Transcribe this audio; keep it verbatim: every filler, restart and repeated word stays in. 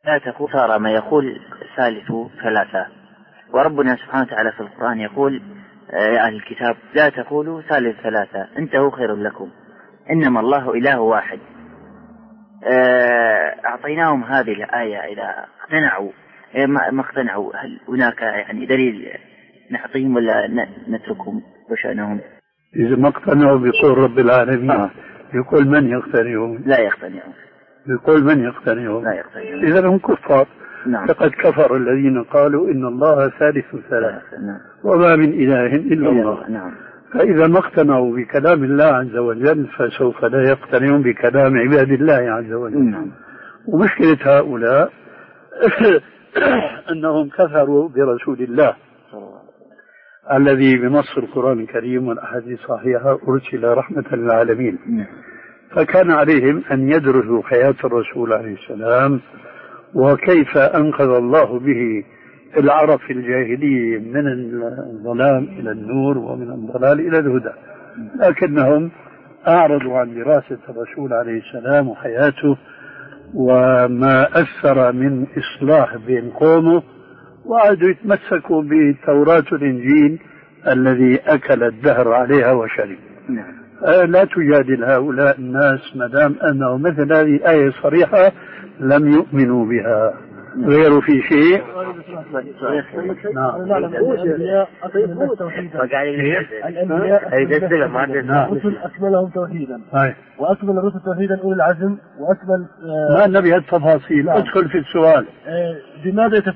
لا تقول صار ما يقول ثالث ثلاثة، وربنا سبحانه وتعالى في القرآن يقول يا أهل الكتاب لا تقولوا ثالث ثلاثة انتهوا خير لكم إنما الله إله واحد. أعطيناهم هذه الآية إذا اقتنعوا ما اقتنعوا، هل هناك يعني دليل نعطيهم ولا نتركهم وشأنهم؟ إذا ما اقتنعوا بقول رب العالمين آه. يقول من يقتنعون؟ لا يقتنعون. يقول من يقتنعون؟ لا يقتنعون. إذا هم كفار. نعم. فقد كفر الذين قالوا إن الله ثالث ثلاثة نعم. وما من إله إلا الله. نعم. فإذا ما اقتنعوا بكلام الله عز وجل فسوف لا يقتنعون بكلام عباد الله عز وجل. نعم. ومشكلة هؤلاء أنهم كفروا برسول الله الذي بنص القرآن الكريم والأحاديث الصحيحة أرسل رحمة للعالمين. نعم. فكان عليهم أن يدرسوا حياة الرسول عليه السلام وكيف أنقذ الله به العرب في الجاهلية من الظلام إلى النور ومن الضلال إلى الهدى، لكنهم أعرضوا عن دراسة الرسول عليه السلام وحياته وما أثر من إصلاح بين قومه، وعادوا يتمسكوا بالتوراة والإنجيل الذي أكل الدهر عليها وشرب. لا تجادل هؤلاء الناس ما دام أنه مثل هذه الآية صريحة لم يؤمنوا بها غير في شيء. الأنبياء الرسل أكملهم توحيدا وأكمل الرسل توحيدا أولي العزم وأكمل ما نبي التفاصيل. ادخل في السؤال. بماذا